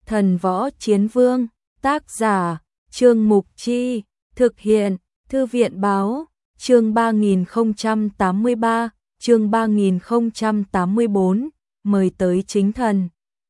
Thần Võ Chiến Vương, tác giả, Trương Mục Chi, thực hiện, Thư viện Báo, chương 3083, chương 3084, mời tới chính thần.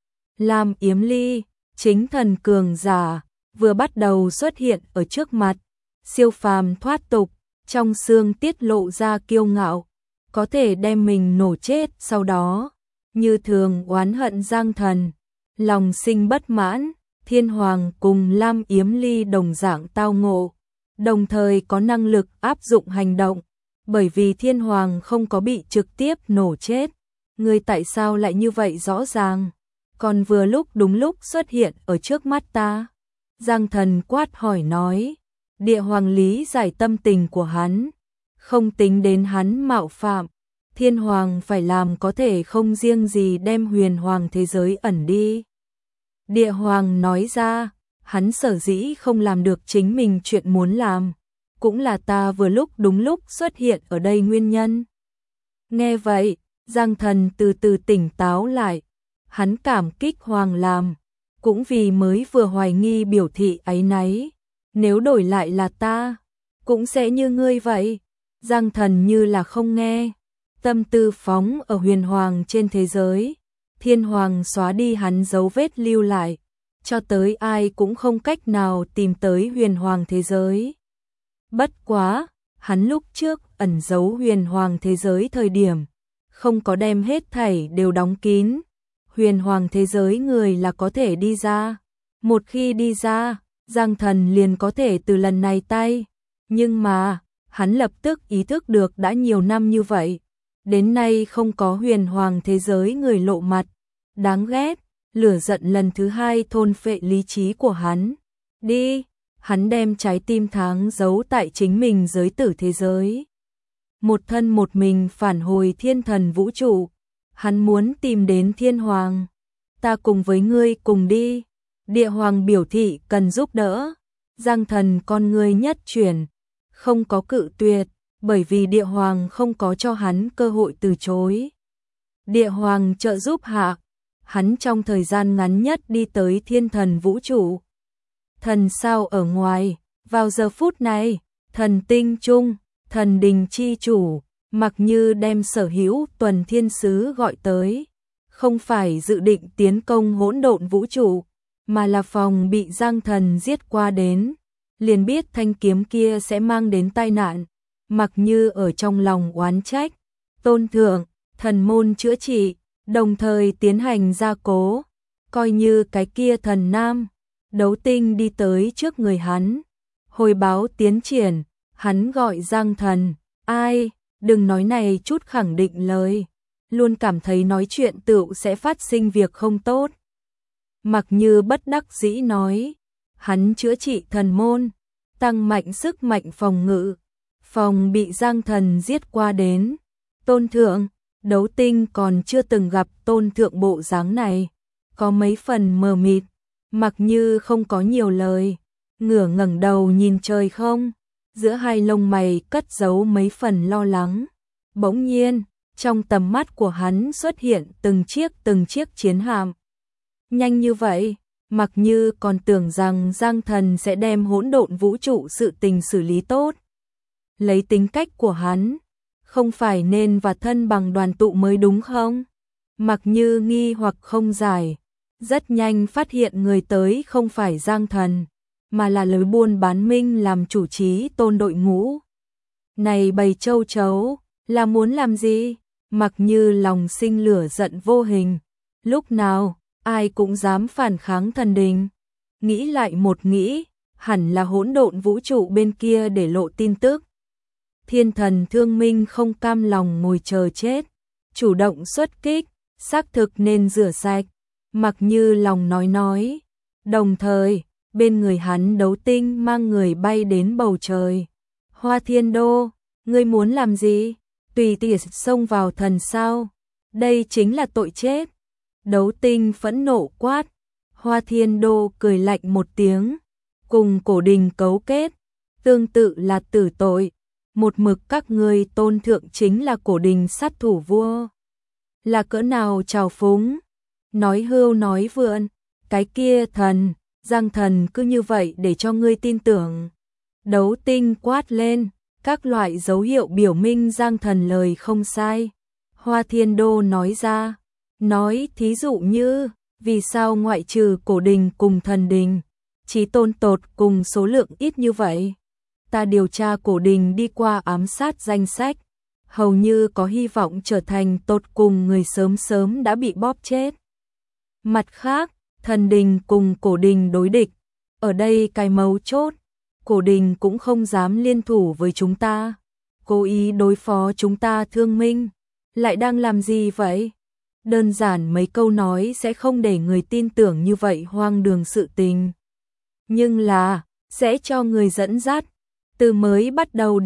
Lam Yếm Ly, chính thần cường giả, vừa bắt đầu xuất hiện ở trước mặt, siêu phàm thoát tục, trong xương tiết lộ ra kiêu ngạo, có thể đem mình nổ chết sau đó, như thường oán hận Giang Thần, lòng sinh bất mãn, Thiên Hoàng cùng Lam Yếm Ly đồng dạng tao ngộ, đồng thời có năng lực áp dụng hành động, bởi vì Thiên Hoàng không có bị trực tiếp nổ chết, người tại sao lại như vậy rõ ràng, còn vừa lúc đúng lúc xuất hiện ở trước mắt ta. Giang Thần quát hỏi nói, Địa Hoàng lý giải tâm tình của hắn, không tính đến hắn mạo phạm, Thiên Hoàng phải làm có thể không riêng gì đem huyền hoàng thế giới ẩn đi. Địa Hoàng nói ra, hắn sở dĩ không làm được chính mình chuyện muốn làm, cũng là ta vừa lúc đúng lúc xuất hiện ở đây nguyên nhân. Nghe vậy, Giang Thần từ từ tỉnh táo lại, hắn cảm kích Hoàng làm, cũng vì mới vừa hoài nghi biểu thị áy náy, nếu đổi lại là ta, cũng sẽ như ngươi vậy. Giang Thần như là không nghe, tâm tư phóng ở huyền hoàng trên thế giới, Thiên Hoàng xóa đi hắn dấu vết lưu lại, cho tới ai cũng không cách nào tìm tới huyền hoàng thế giới. Bất quá, hắn lúc trước ẩn giấu huyền hoàng thế giới thời điểm, không có đem hết thảy đều đóng kín, huyền hoàng thế giới người là có thể đi ra, một khi đi ra, Giang Thần liền có thể từ lần này tay, nhưng mà, hắn lập tức ý thức được đã nhiều năm như vậy, đến nay không có huyền hoàng thế giới người lộ mặt, đáng ghét, lửa giận lần thứ hai thôn phệ lý trí của hắn. Đi, hắn đem trái tim tháng giấu tại chính mình giới tử thế giới. Một thân một mình phản hồi thiên thần vũ trụ, hắn muốn tìm đến Thiên Hoàng. Ta cùng với ngươi cùng đi. Địa Hoàng biểu thị cần giúp đỡ. Giang Thần con ngươi nhất chuyển, không có cự tuyệt, bởi vì Địa Hoàng không có cho hắn cơ hội từ chối. Địa Hoàng trợ giúp hạ, hắn trong thời gian ngắn nhất đi tới thiên thần vũ trụ. Thần sao ở ngoài, vào giờ phút này, thần tinh trung, thần đình chi chủ, mặc như đem sở hữu tuần thiên sứ gọi tới, không phải dự định tiến công hỗn độn vũ trụ, mà là phòng bị Giang Thần giết qua đến, liền biết thanh kiếm kia sẽ mang đến tai nạn, mặc như ở trong lòng oán trách, tôn thượng, thần môn chữa trị, đồng thời tiến hành gia cố, coi như cái kia thần nam, Đấu Tinh đi tới trước người hắn, hồi báo tiến triển, hắn gọi Giang Thần, ai, đừng nói này chút khẳng định lời, luôn cảm thấy nói chuyện tựu sẽ phát sinh việc không tốt. Mặc như bất đắc dĩ nói, hắn chữa trị thần môn, tăng mạnh sức mạnh phòng ngự, phòng bị Giang Thần giết qua đến, tôn thượng, Đấu Tinh còn chưa từng gặp tôn thượng bộ dáng này, có mấy phần mờ mịt, mặc như không có nhiều lời, ngửa ngẩng đầu nhìn trời không, giữa hai lông mày cất giấu mấy phần lo lắng. Bỗng nhiên, trong tầm mắt của hắn xuất hiện từng chiếc chiến hạm. Nhanh như vậy, mặc như còn tưởng rằng Giang Thần sẽ đem hỗn độn vũ trụ sự tình xử lý tốt. Lấy tính cách của hắn, không phải nên và thân bằng đoàn tụ mới đúng không? Mặc như nghi hoặc không giải, rất nhanh phát hiện người tới không phải Giang Thần, mà là lối buôn bán Minh làm chủ trí tôn đội ngũ. Này bầy châu chấu, là muốn làm gì? Mặc như lòng sinh lửa giận vô hình, lúc nào, ai cũng dám phản kháng thần đình. Nghĩ lại một nghĩ, hẳn là hỗn độn vũ trụ bên kia để lộ tin tức. Thiên thần Thương Minh không cam lòng ngồi chờ chết, chủ động xuất kích, xác thực nên rửa sạch, mặc như lòng nói. Đồng thời, bên người hắn Đấu Tinh mang người bay đến bầu trời. Hoa Thiên Đô, ngươi muốn làm gì? Tùy tiện xông vào thần sao? Đây chính là tội chết. Đấu Tinh phẫn nộ quát. Hoa Thiên Đô cười lạnh một tiếng, cùng cổ đình cấu kết, tương tự là tử tội. Một mực các ngươi tôn thượng chính là cổ đình sát thủ vua. Là cỡ nào trào phúng, nói hưu nói vượn, Cái kia thần, Giang thần cứ như vậy để cho ngươi tin tưởng. Đấu Tinh quát lên, các loại dấu hiệu biểu minh Giang thần lời không sai. Hoa Thiên Đô nói ra, nói thí dụ như, vì sao ngoại trừ Cổ Đình cùng Thần Đình, Chí Tôn tột cùng số lượng ít như vậy? Ta điều tra Cổ Đình đi qua ám sát danh sách, hầu như có hy vọng trở thành tột cùng người sớm sớm đã bị bóp chết. Mặt khác, Thần Đình cùng Cổ Đình đối địch, ở đây cái mấu chốt, Cổ Đình cũng không dám liên thủ với chúng ta, cố ý đối phó chúng ta thương minh, lại đang làm gì vậy? Đơn giản mấy câu nói sẽ không để người tin tưởng như vậy hoang đường sự tình. Nhưng là, sẽ cho người dẫn dắt, từ mới bắt đầu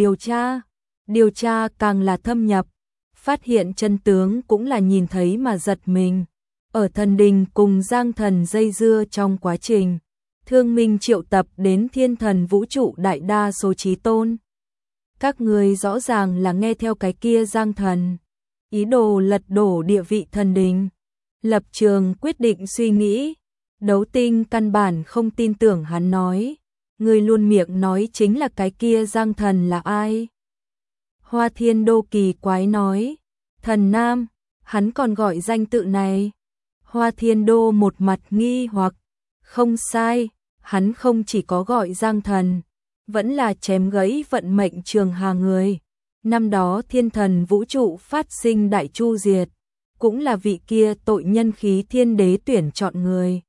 điều tra càng là thâm nhập, phát hiện chân tướng cũng là nhìn thấy mà giật mình. Ở Thần Đình cùng Giang thần dây dưa trong quá trình, Thương Minh triệu tập đến Thiên Thần Vũ trụ đại đa số chí tôn. Các người rõ ràng là nghe theo cái kia Giang thần, ý đồ lật đổ địa vị Thần Đình. Lập Trường quyết định suy nghĩ, Đấu Tinh căn bản không tin tưởng hắn nói, người luôn miệng nói chính là cái kia Giang thần là ai? Hoa Thiên Đô kỳ quái nói, Thần Nam, hắn còn gọi danh tự này. Hoa Thiên Đô một mặt nghi hoặc, không sai, hắn không chỉ có gọi Giang thần, vẫn là chém gãy vận mệnh Trường Hà người. Năm đó Thiên Thần Vũ trụ phát sinh đại chu diệt, cũng là vị kia tội nhân khí thiên đế tuyển chọn người.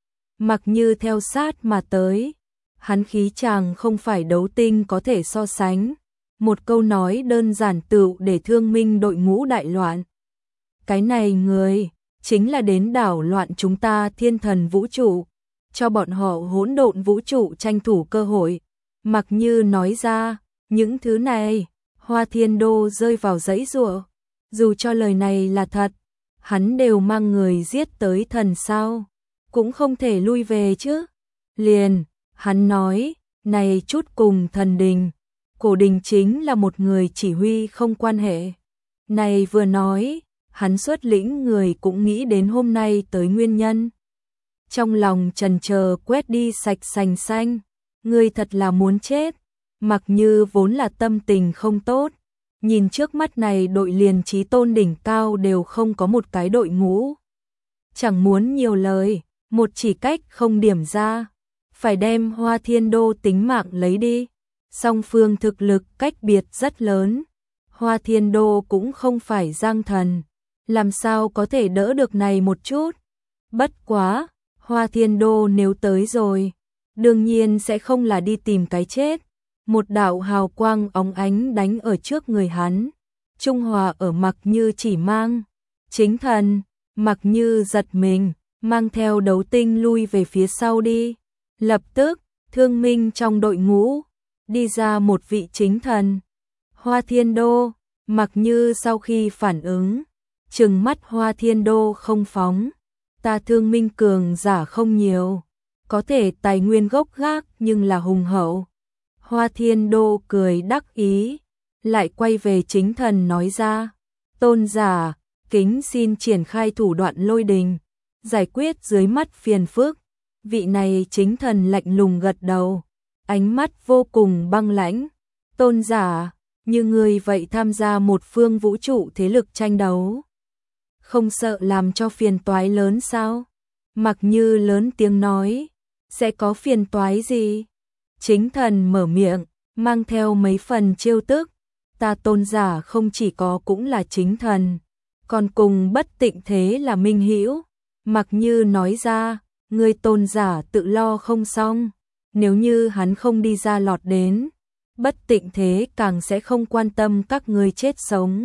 Mặc như theo sát mà tới, hắn khí chàng không phải Đấu Tinh có thể so sánh. Một câu nói đơn giản tựu để Thương Minh đội ngũ đại loạn. Cái này người, chính là đến đảo loạn chúng ta Thiên Thần Vũ trụ, cho bọn họ hỗn độn vũ trụ tranh thủ cơ hội. Mặc như nói ra, những thứ này, Hoa Thiên Đô rơi vào giãy giụa. Dù cho lời này là thật, hắn đều mang người giết tới thần sao, cũng không thể lui về chứ. Liền, hắn nói, này chút cùng Thần Đình, Cổ Đình chính là một người chỉ huy không quan hệ. Này vừa nói, hắn xuất lĩnh người cũng nghĩ đến hôm nay tới nguyên nhân. Trong lòng chần chờ quét đi sạch sành xanh, người thật là muốn chết. Mặc như vốn là tâm tình không tốt, nhìn trước mắt này đội liền chí tôn đỉnh cao đều không có một cái đội ngũ. Chẳng muốn nhiều lời, một chỉ cách không điểm ra, phải đem Hoa Thiên Đô tính mạng lấy đi. Song phương thực lực cách biệt rất lớn, Hoa Thiên Đô cũng không phải Giang thần, làm sao có thể đỡ được này một chút. Bất quá, Hoa Thiên Đô nếu tới rồi, đương nhiên sẽ không là đi tìm cái chết. Một đạo hào quang óng ánh đánh ở trước người hắn, trung hòa ở Mặc Như chỉ mang. Chính thần, Mặc Như giật mình, mang theo Đấu Tinh lui về phía sau đi. Lập tức, Thương Minh trong đội ngũ, đi ra một vị chính thần. Hoa Thiên Đô, Mặc Như sau khi phản ứng, trừng mắt Hoa Thiên Đô không phóng. Ta Thương Minh cường giả không nhiều, có thể tài nguyên gốc gác nhưng là hùng hậu. Hoa Thiên Đô cười đắc ý, lại quay về chính thần nói ra, tôn giả, kính xin triển khai thủ đoạn Lôi Đình, giải quyết dưới mắt phiền phức. Vị này chính thần lạnh lùng gật đầu, ánh mắt vô cùng băng lãnh. Tôn giả, như người vậy tham gia một phương vũ trụ thế lực tranh đấu, không sợ làm cho phiền toái lớn sao? Mặc Như lớn tiếng nói, sẽ có phiền toái gì? Chính thần mở miệng, mang theo mấy phần trêu tức, ta tôn giả không chỉ có cũng là chính thần, còn cùng Bất Tịnh Thế là minh hữu. Mặc Như nói ra, người tôn giả tự lo không xong, nếu như hắn không đi ra lọt đến, Bất Tịnh Thế càng sẽ không quan tâm các ngươi chết sống.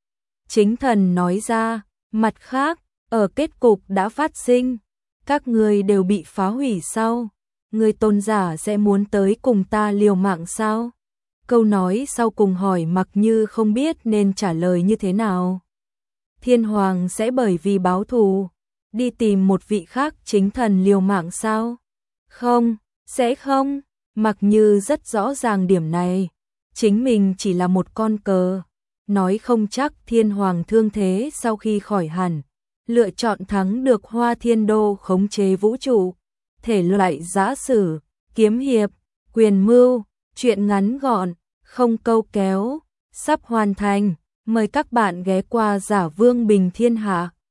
Chính thần nói ra, mặt khác, ở kết cục đã phát sinh, các ngươi đều bị phá hủy sau, người tôn giả sẽ muốn tới cùng ta liều mạng sao? Câu nói sau cùng hỏi Mặc Như không biết nên trả lời như thế nào. Thiên Hoàng sẽ bởi vì báo thù, đi tìm một vị khác chính thần liều mạng sao? Không, sẽ không. Mặc Như rất rõ ràng điểm này, chính mình chỉ là một con cờ, nói không chắc Thiên Hoàng thương thế sau khi khỏi hẳn, lựa chọn thắng được Hoa Thiên Đô khống chế vũ trụ, thể loại giã sử, kiếm hiệp, quyền mưu, truyện ngắn gọn, không câu kéo, sắp hoàn thành. Mời các bạn ghé qua Giả Vương Bình Thiên Hạ.